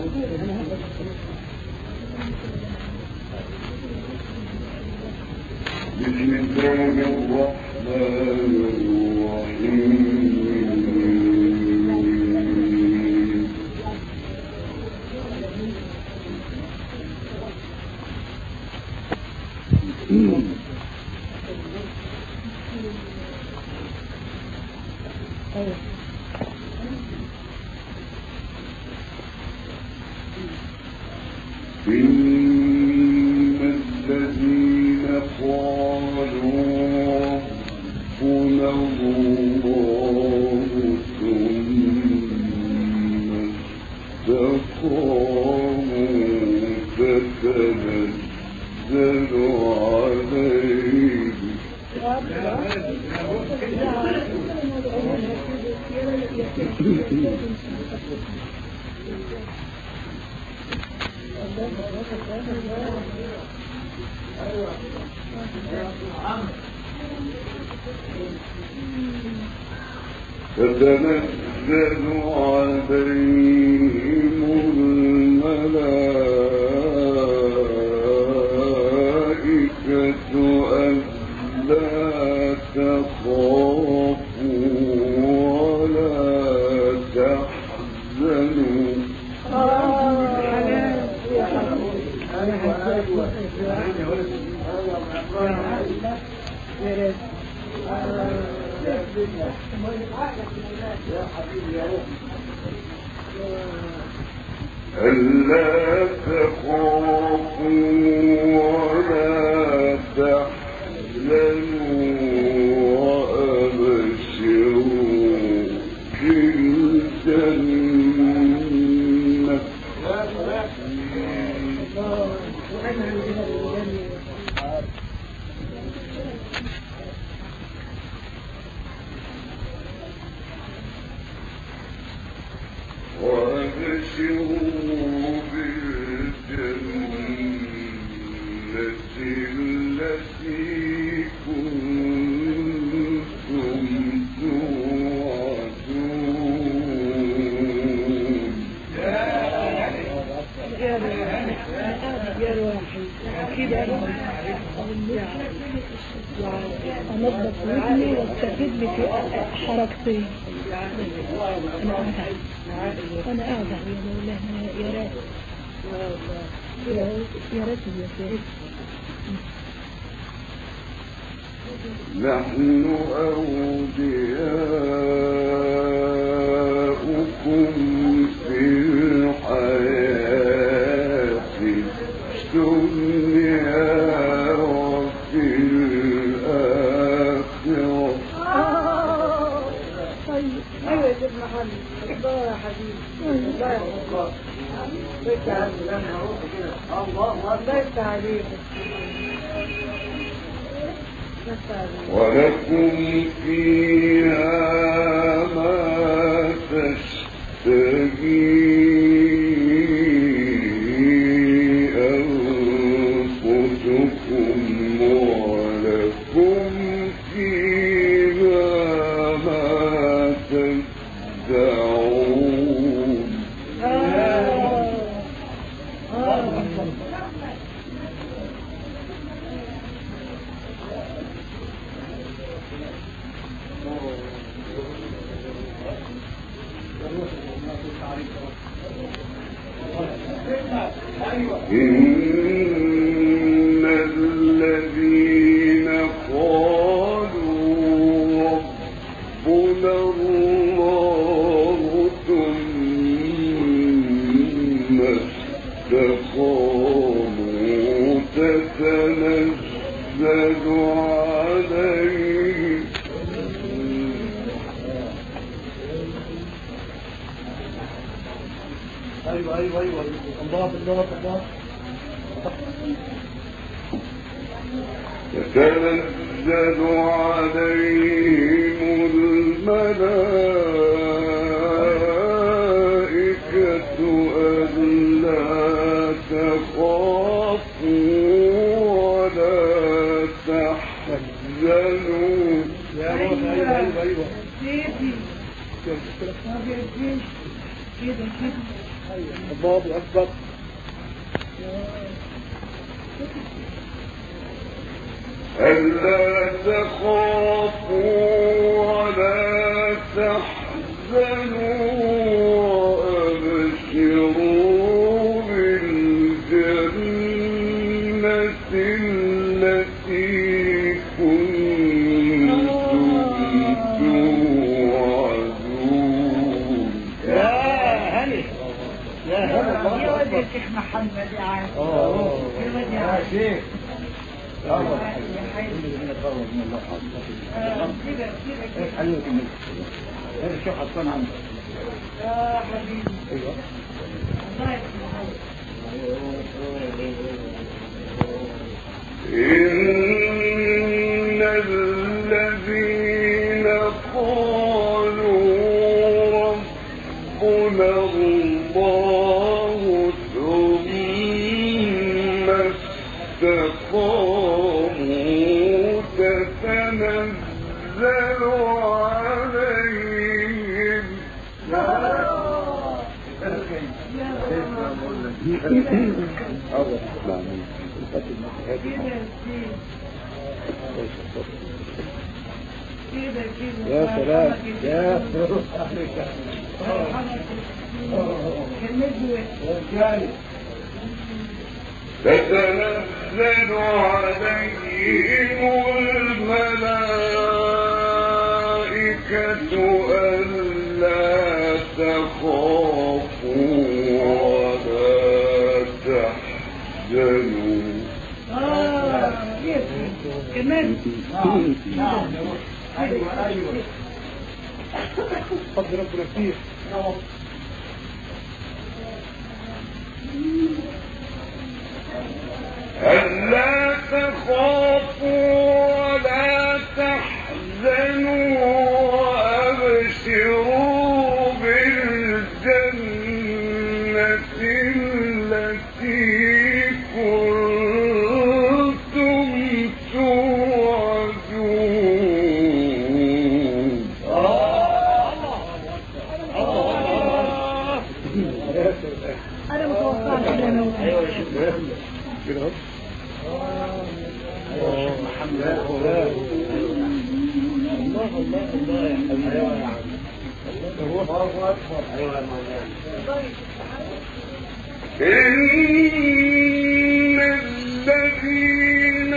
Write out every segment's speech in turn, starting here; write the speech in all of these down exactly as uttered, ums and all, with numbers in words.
بسم الله الرحمن الرحيم إن الذين قالوا ربنا الله ثم استقاموا تتنزل عليهم تتنزل عليهم الملائكة ألا تخافوا ولا تحزنوا ألا تخافوا ولا تحزنوا وأبشروا بالجنة وأبشروا بالجنة التي كنتم توعدون. أنظف ودني واستفيد لي في حركتين. أنا أعذر أنا أعذر يا مولانا يا ريت يا ريت يا سيد. نحن أولياؤكم في الحياة الدنيا وفي الآخرة. طيب أيوة يا سيد محمد الله يا حبيبي الله يا الله بيت الله بيت عليك ولكم فيها ما تشتهي أنفسكم ولكم فيها ما تدعون. إن الذين قالوا ربنا الله ثم استقاموا تتنزل عليهم أيوة أيوة أيوة الله بالله بالله تتنزل عليهم الملائكة ألا تخافوا ولا تحزنوا. أيوة أيوة أيوة سيدي ما بيرجيش كده كده الله أكبر. ألا تخافوا ولا تحزنوا وأبشروا بالجنة التي كنتم توعدون. يا هلا يا هلا يا ولد يا شيخ محمد يا عم. اه يا ولد يا يا عم. شيخ يا حبيبي. كده كده كده. الشيخ حسن عندك يا حبيبي. ايوه الله يسلمك. إن الذين قالوا ربنا الله ثم استقاموا تتنزل عليهم كده كده. يا سلام يا تتنزل عليهم الملائكة ألا تخافوا ولا تحزنوا. اه كمان. نعم ايوه ايوه فضل ربنا فيه. ألا تخافوا ولا تحزنوا وأبشروا بالجنة التي كنتم توعدون. انا متوقعت كده انا وانت. كده محمد الله الله الله يا حبيبي. ايوه يا عم الله اكبر. ايوه يا مولانا. إن الذين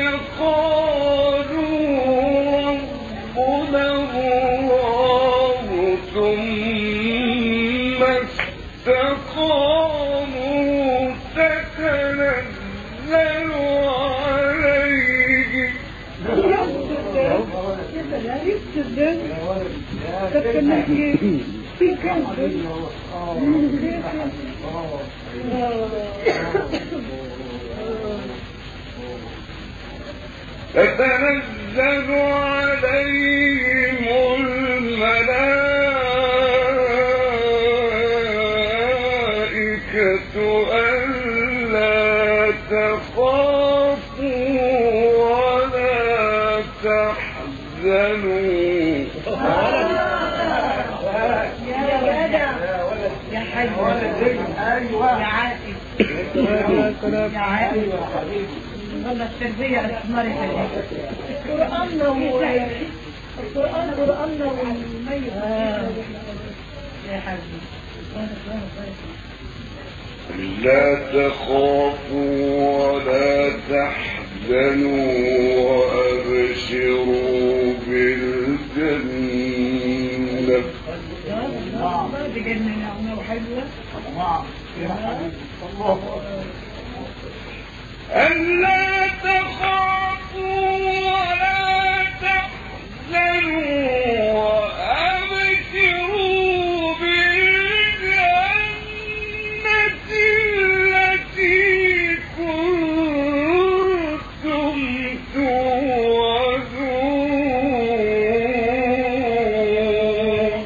قالوا ربنا الله ثم استقاموا تتنزل عليهم. يستدل تتنزل في كنز. تتنزل عليهم الملائكة ألا تخافوا ولا تحزنوا. يا جدع يا حاج ايوه يا عائل يا عائل والله التربية أثمرت القرآن القرآن قرآننا والميت يا حبيبي. لا تخافوا ولا تحزنوا وأبشروا بالجنة. الله دي جنة نعمة وحلوة. نعم يا حبيبي الله ألا تخافوا ولا تحزنوا وأبشروا بالجنة التي كنتم توعدون.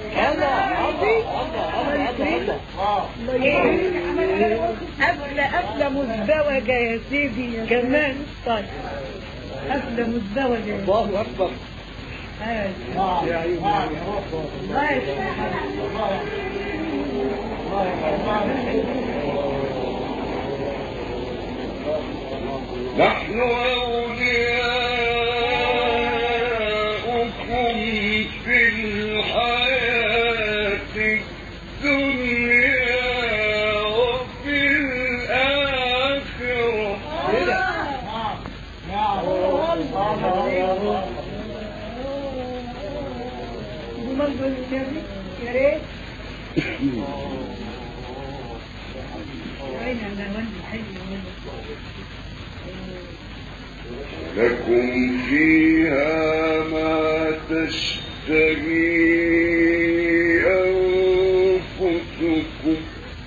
قبل قبل مزدوجة يا سيدي كمان. طيب قبل مزدوجة. الله اكبر. ايوه يا عيوني الله يسلمك. نحن أولياؤكم في الحياة الدنيا وفي الآخرة. يا ريت لكم فيها ما تشتهي أنفسكم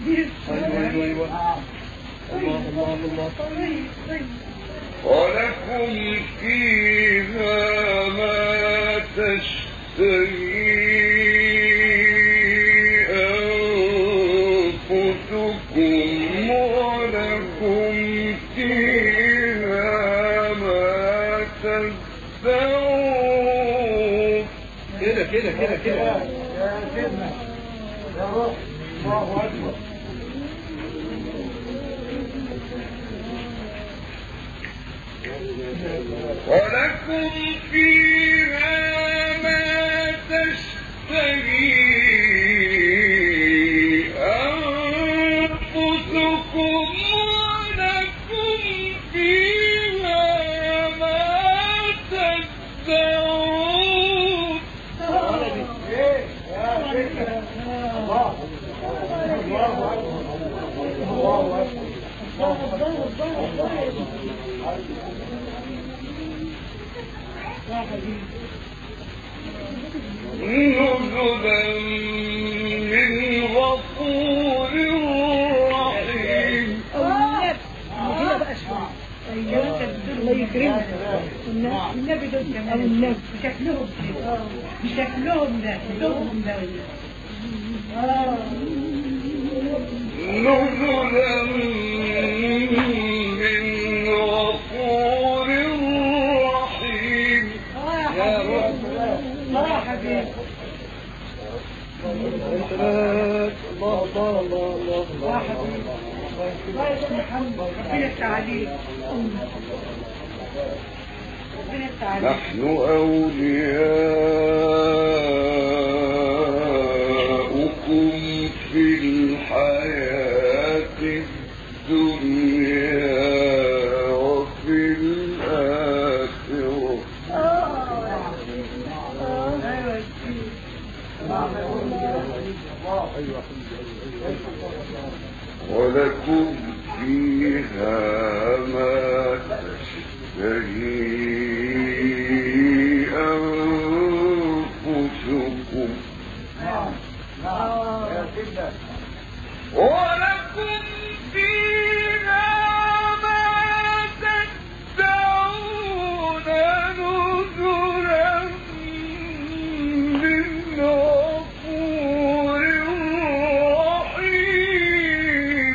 ولكم فيها ما تشتهي أنفسكم ولكم فيها ما تدعون. كده كده كده كده يا سيدنا يا روح الله أكبر. ولكم فيها ما تشتهي أنفسكم ولكم فيها ما تدعون. ايه يا سيدنا الله الله أكبر الله أكبر نزلا من غفور رحيم. الله يكرمك. النبي دول كمان النبي بشكلهم بشكلهم ده بشكلهم ده نزلا من غفور رحيم. يا روح الله يا حبيبي. الله الله الله الله الله حبيبي. الله يسلمك ربنا التعليم. ربنا التعليم. نحن أولياؤكم في الحياة الدنيا وفي الآخرة. ولكم فيها ما تشتهي أنفسكم ولكم فيها ما تدعون نزلا من غفور رحيم.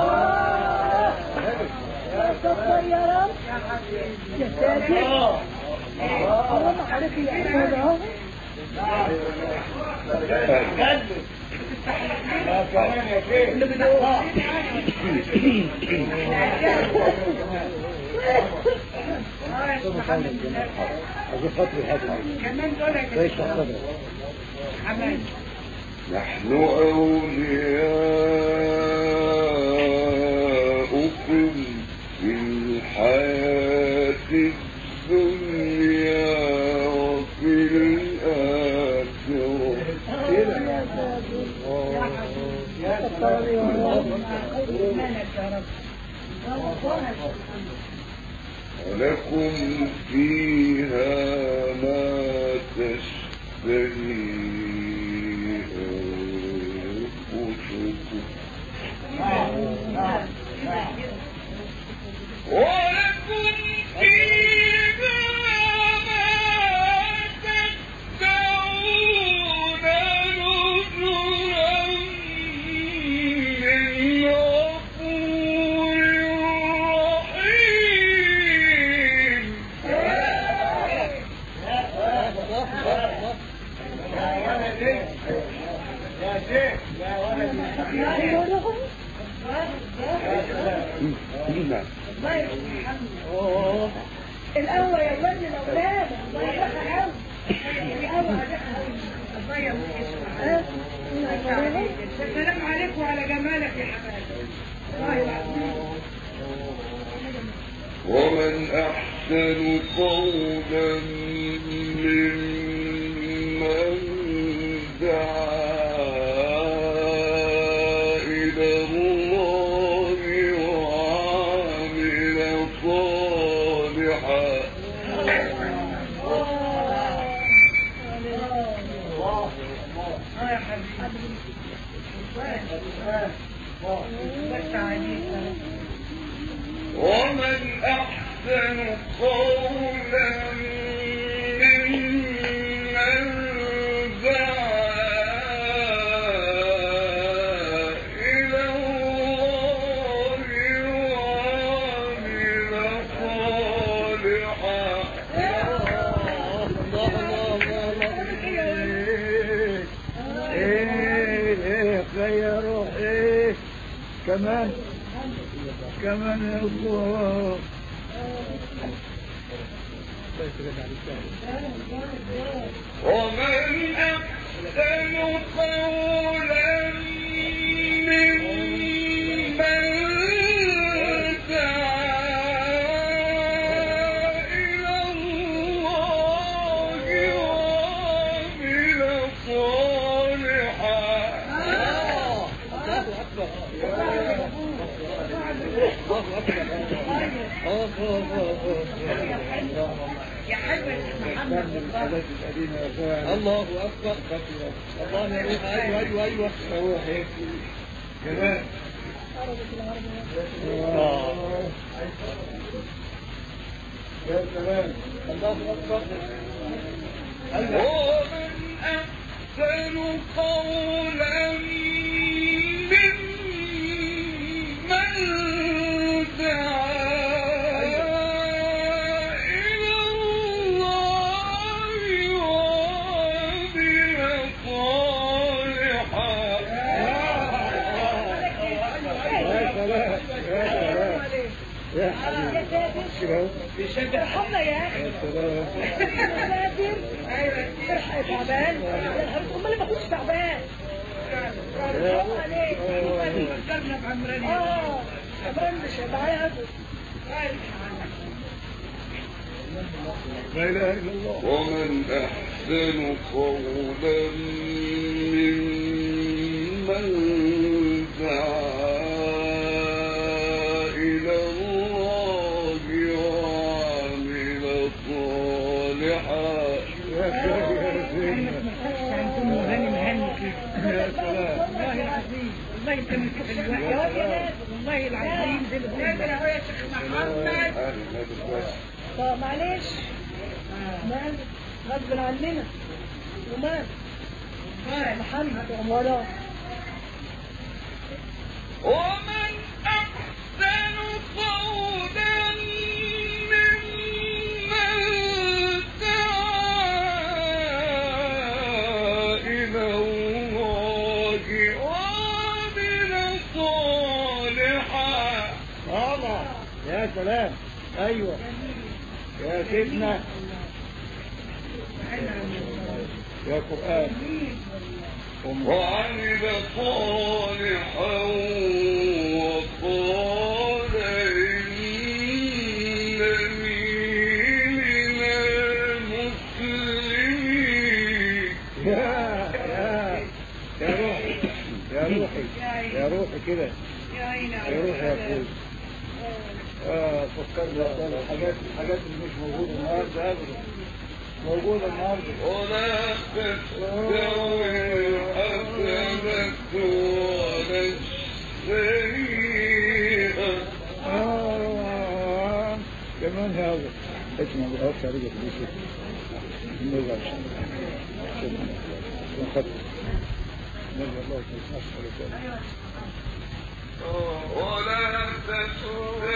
يا رب يا ساتر. حرام عليك يا أخوة. نحن أولياؤكم في الحياة الدنيا وفي الآخرة. ولكم فيها ما تشتهي أنفسكم ولكم فيها ما تدعون نزلا من غفور رحيم. نعم. الله يرحمه محمد. القهوة يا ولد الأولاد الله يرحمه. القهوة الله يرحمه. السلام عليكم وعلى جمالك يا حبايبي. الله يرحمه. ومن أحسن قولا ممن دعا إلى الله وعمل صالحا. يا حبيبي ومن أحسن قولا ممن دعا إلى الله وعمل صالحا. يا روح ايه كمان كمان يا الله. ومن أحسن قولا ممن دعا إلى الله وعمل صالحا. يا حبيبي محمد الله أكبر. الله يروح. أيوة أيوة أيوة روح هيك كمان. يا سلام. الله أكبر. ومن أحسن قولا ممن دعا إلى الله وعمل صالحا. يا سلام يا سلام يا حبيبي. ارحمنا يا اخي. يا سلام. ارحم تعبان. امال ما كنتش تعبان. ارحم عليك. اه عمران مش معايا. لا إله إلا الله. ومن أحسن قولا ممن دعا إلى الله وعمل صالحا. يا سلام يا سيدنا. يا سلام. والله العظيم والله انت من كفر الوحي والله العظيم زي ما بقول لك يا شيخ محمد. طب معلش مال غصب عننا ومال محمد ومراه. ومن أحسن قولا ممن دعا إلى الله وعمل صالحا. الله. يا سلام. أيوة يا سيدنا يا قرآن. وعمل صالحا وقال إنني من المسلمين. يا يا يا روحي يا روحي يا روحي كده يا روحي يا أخوي. اه فكرنا الحاجات الحاجات اللي مش موجودة النهارده أبدا موجودة النهارده. ولا تستوي الحسنة ولا السيئة. آه كمان هذا اسمع بقى خارجة بيشوف نرجع شكرا ونخطط نرجع الله يسمع الكلام. ولا تستوي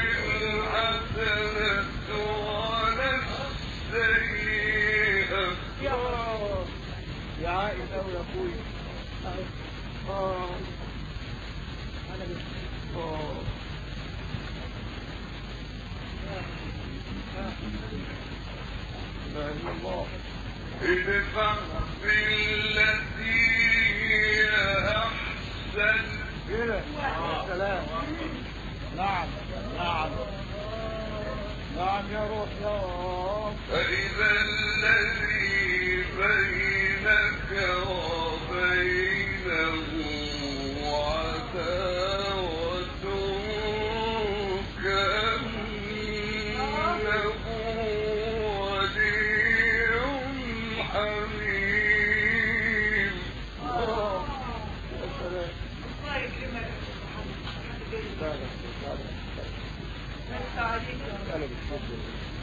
الحسنة ولا السيئة. يا عائل أو يا أخوي. آه آه الله. ادفع بالتي هي أحسن كده يا سلام. نعم نعم نعم يا روح يا رب. فإذا الذي بينك وبينه عداوة كأنه ولي حميم. الله يا سلام. لا لا لا لا لا بالحب.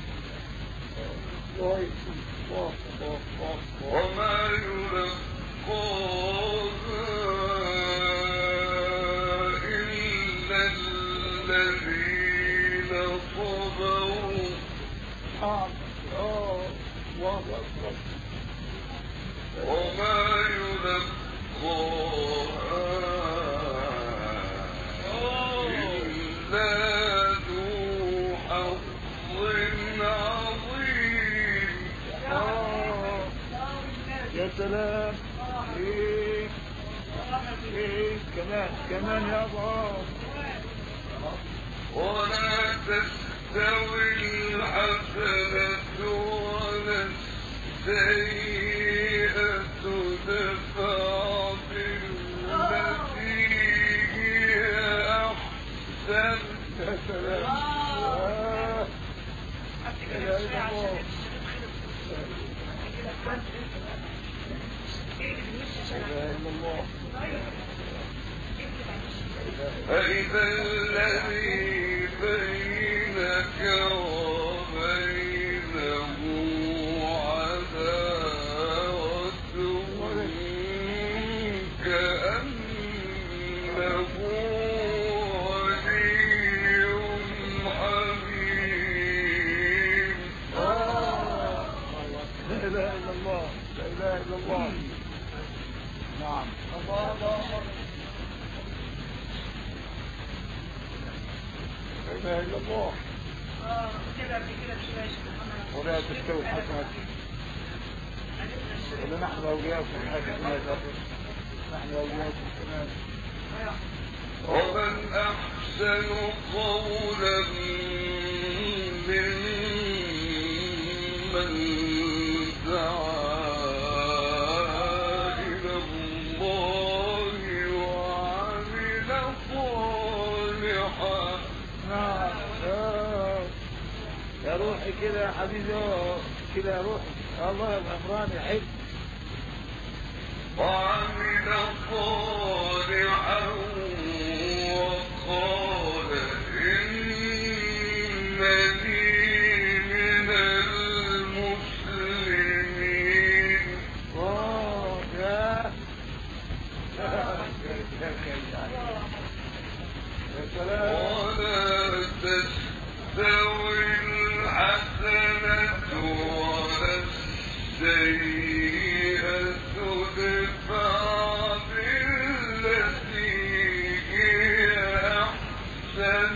الله الله الله الله. وما يلقاها إلا الذين صبروا. نعم. اه الله أكبر. وما يلقاها إلا ذو حظ عظيم. آه. يا سلام. ايه ايه كمان كمان يا الله. ولا تستوي الحسنة ولا السيئة ادفع بالتي هي أحسن. يا سلام. آه. لا إله إلا الله. لا إله إلا الله. فإذا الذي بينك وبينه عداوة كأنه ولي حميم. لا إله إلا الله. لا إله إلا الله. نعم. الله الله. لا إله إلا الله. ولا تستوي الحسنة. ولا نحن أولياؤكم الحسنة. نحن أولياؤكم كمان. ومن أحسن قولا ممن دعا إلى الله وعمل صالحا. نعم. آه. يا روحي كده يا حبيبي. آه. كده يا روحي. الله يا عمران يحب. وعمل صالحا وقال إنني من المسلمين. الله يا يا سلام. ولا تستوي الحسنة ولا السيئة ادفع بالتي هي أحسن.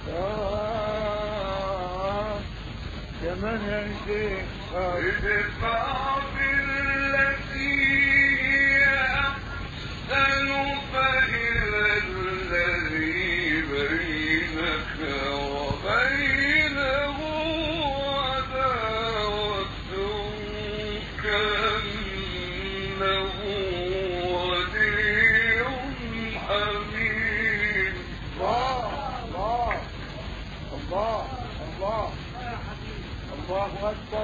آه. كمان يا شيخ. آه. ادفع بالتي هي أحسن فإذا الذي بينك وبينه عداوة كأنه ولي حميم. الله الله الله الله الله أكبر.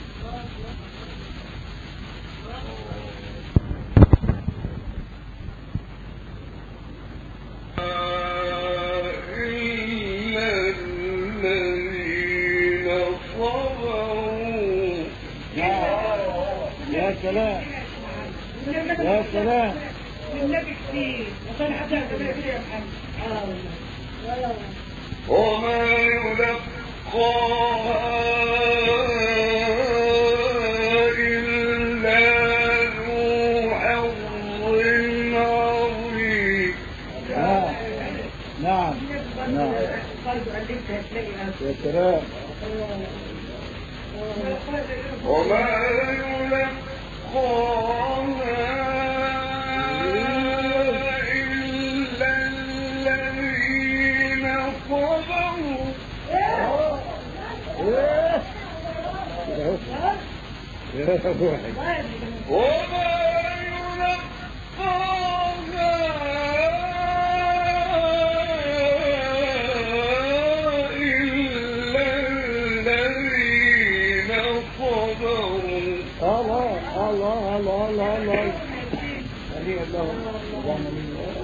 إلا الذين صبروا. يا سلام. يا سلام. النبي كتير وكان حدا كده يا محمد. وما يلقاها إلا ذو حظ عظيم. نعم نعم. يا سلام. وما يلقاها إلا الذين صبروا يا روحي وما يلقاها إلا الذين صبروا الله الله الله الله الله هنيئا لهم اللهم امين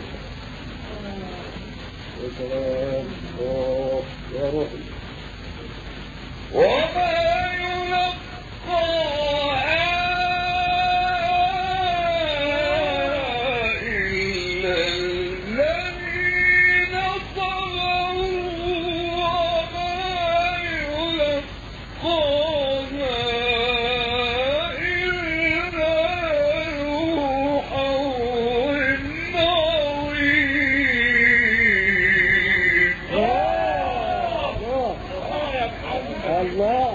يا سلام أوه، يا روحي وما يلقاها إلا الذين صبروا وما يلقاها إلا ذو حظ عظيم. الله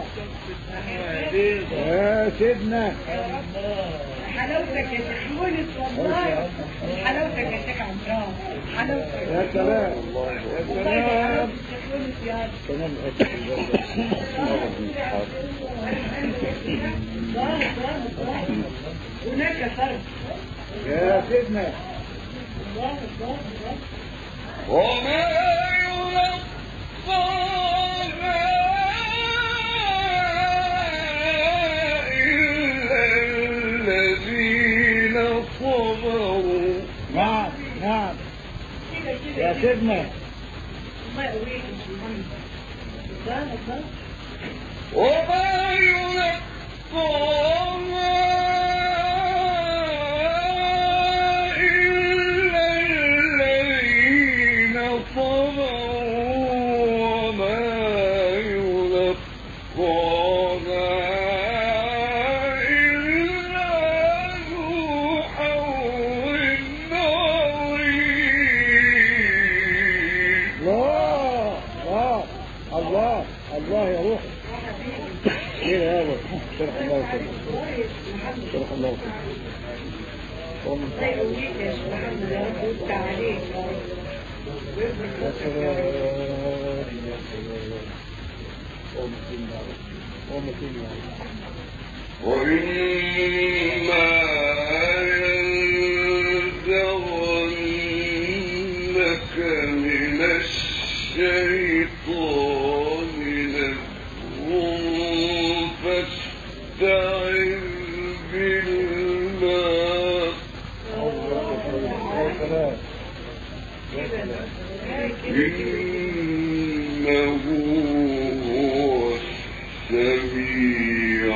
يا سيدنا حلاوتك يا شيخ يونس والله حلاوتك يا شيخ عمران حلاوتك يا سلام يا سلام شيخ يونس يا كمان هناك فرق يا سيدنا وما يلقاها إلا الذين صبروا. نعم نعم يا سيدنا الله يقويك الله الله وما يلقاها إلا الذين صبروا وما يلقاها إلا ذو حظ عظيم. الله الله الله الله يا روحي ايه يا ابو شرح الله وسلم شرح الله وسلم الله يقويك يا شيخ محمد يا رب ويفتح عليك يا سلام يا سلام اللهم صل على اللهم صل على وإما ينزغنك من الشيطان نزغ فاستعذ بالله يا سلام يا سلام إنه هو السميع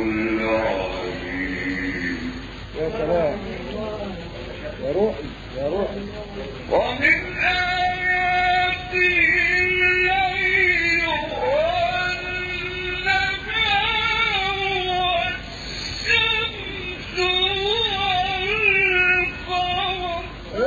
العليم. يا سلام يا روحي يا روحي ومن آياته الليل والنهار والشمس والقمر.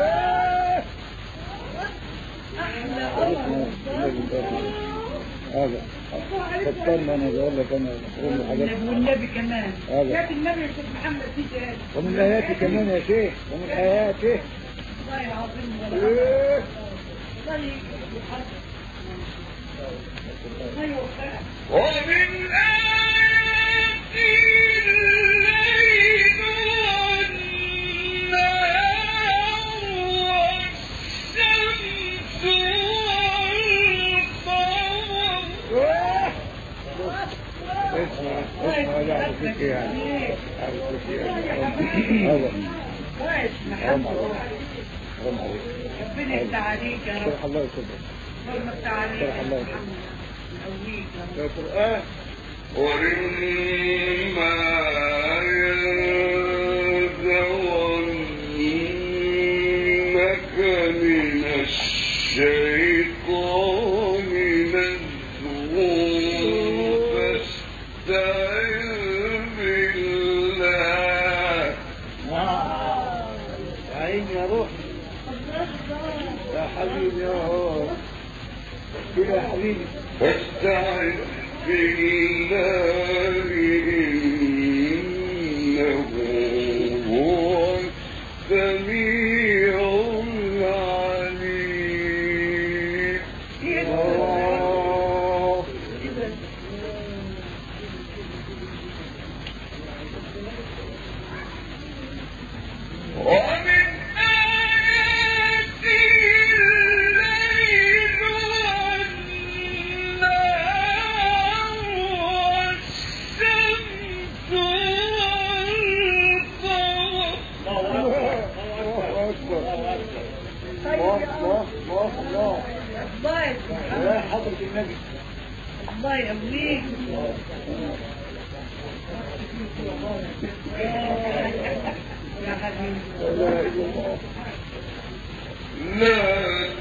هذا فكرنا انا بقول لك انا بقول له حاجات والنبي كمان هذا. يا النبي يا شيخ محمد في جهاد ومن اياته كمان يا شيخ ومن اياته والله العظيم إيه. الله يحفظك الله يوفقك ومن آياته الليل والنهار والشمس والقمر. اسمع اسمع لا فيك يعني فيك يعني هذا كويس حرام محمد عليك حرام عليك ربنا يفتح عليك يا رب شرح الله يكبر ربنا يفتح عليك شرح الله يا يكبر محمد يقويك يا رب يا القرآن وإما ينزغنك من الشيطان نزغ فاستعذ بالله. يا عيني يا روحي يا حبيبي يا هو كده يا حبيبي فاستعذ بالله إنه هو السميع العليم. الله. ومن آياته الليل والنهار والشمس والقمر. الله أكبر. الله الله الله الله. الله يا حضرة النبي. الله يقويك. يا حبيبي لا إله إلا الله. لا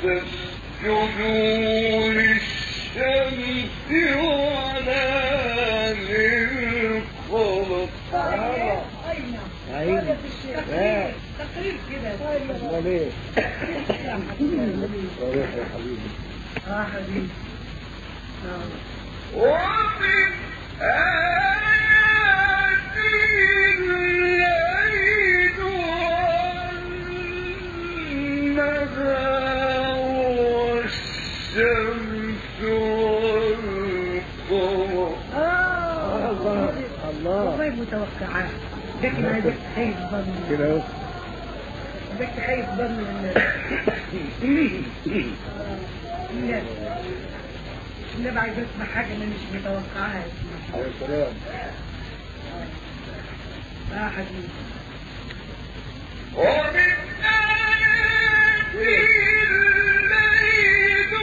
تسجدوا للشمس ولا للقمر. عين. لا. تقرير كده. أمال إيه؟ صريح يا حبيبي. اه حبيبي. ومن آياته الليل والنهار والشمس والقمر. الله الله. والله متوقعات. لكن عايزك تخيف ظن. كده اهو. عايزك تخيف ظن الناس. الناس. النبي عايز اسمع حاجة انا مش متوقعها. عليه السلام. اه حبيبي. ومن آياته الليل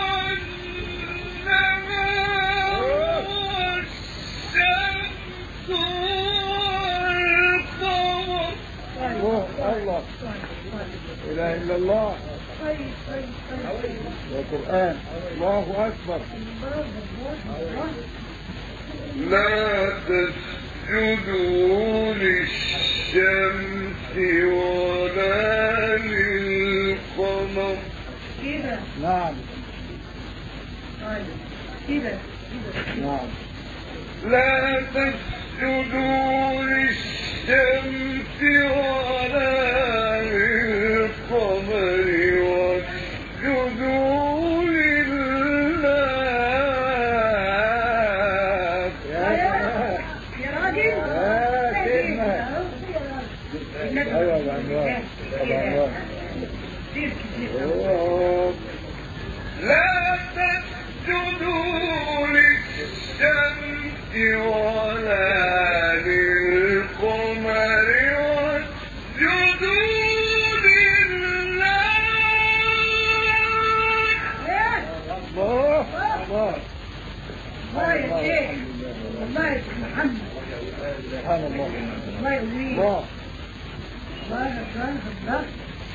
والنهار والشمس والقمر. الله الله. لا إله إلا الله. طيب طيب طيب. والقرآن. الله أكبر. لا تسجدوا للشمس ولا للقمر. كده. نعم. طيب. كده. نعم. لا تسجدوا للشمس ولا للقمر واسجدوا لله. يا يا راجل. يا سيدنا. أيوة العنوان. العنوان. كتير كتير. أوه. لا تسجدوا للشمس ولا للقمر واسجدوا لله. الله الله. الله يا شيخ. الله يا شيخ محمد. سبحان الله. الله يقويك. الله. الله الله الله.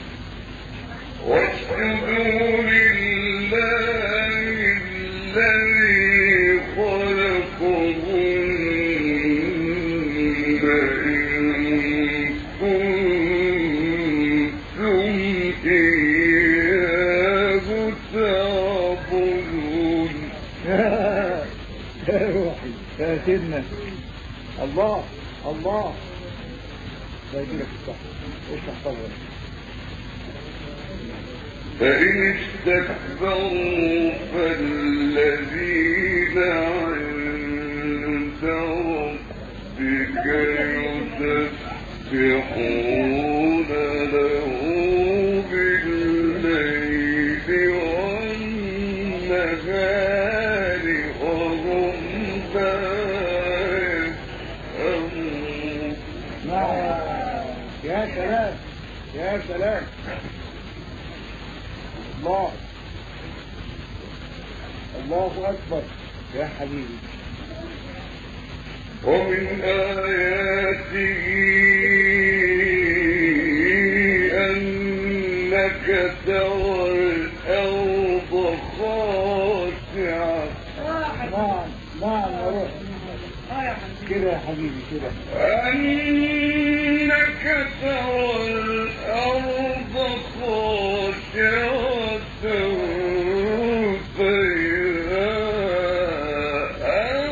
واسجدوا لله الذي خلقهن إن كنتم إياه تعبدون. يا روحي يا سيدنا. الله الله. لا يجيلك الصح. اشرح طبعا. فإن استكبروا فالذين عند ربك يسبحون له بالليل والنهار وهم لا يسأمون. نعم. يا سلام يا سلام. الله الله أكبر يا حبيبي. ومن آياته أنك ترى الأرض خاشعة. نعم نعم يا روح. اه يا حبيبي. كده يا حبيبي كده. أنك ترى الأرض خاشعة فإذا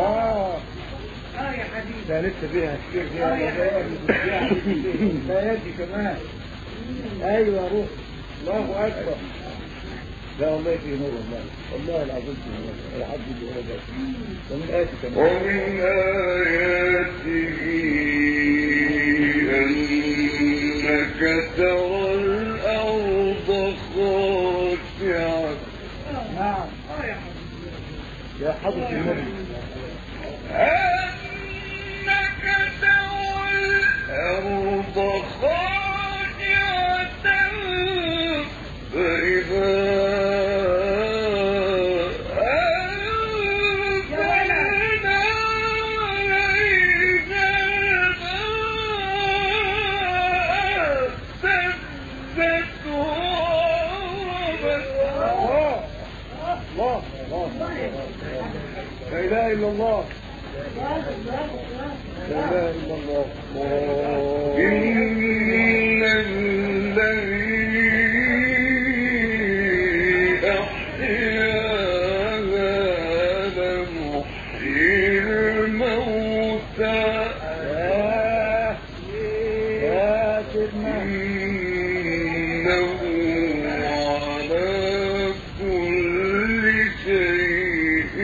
اه اه يا حبيبي ده لسه فيها كتير فيها لا يدي كمان. ايوه روح الله اكبر. لا والله في نور والله والله العظيم في نور ولا حد يقول ده. ومن آياته كمان ومن آياته أنك ترى الأرض خاشعة. نعم اه يا حبيبي يا حضرة النبي أنك ترى الأرض خاشعة فإذا أنزلنا عليها الماء اهتزت وربت. الله الله الله لا اله الا الله لا اله الا الله إن الذي أحياها لمحيي الموتى يا يا سيدنا إنه على كل شيء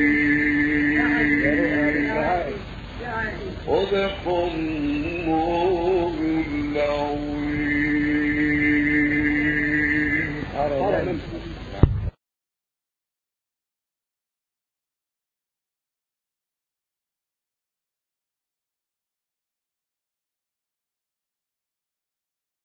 قدير. صدق الله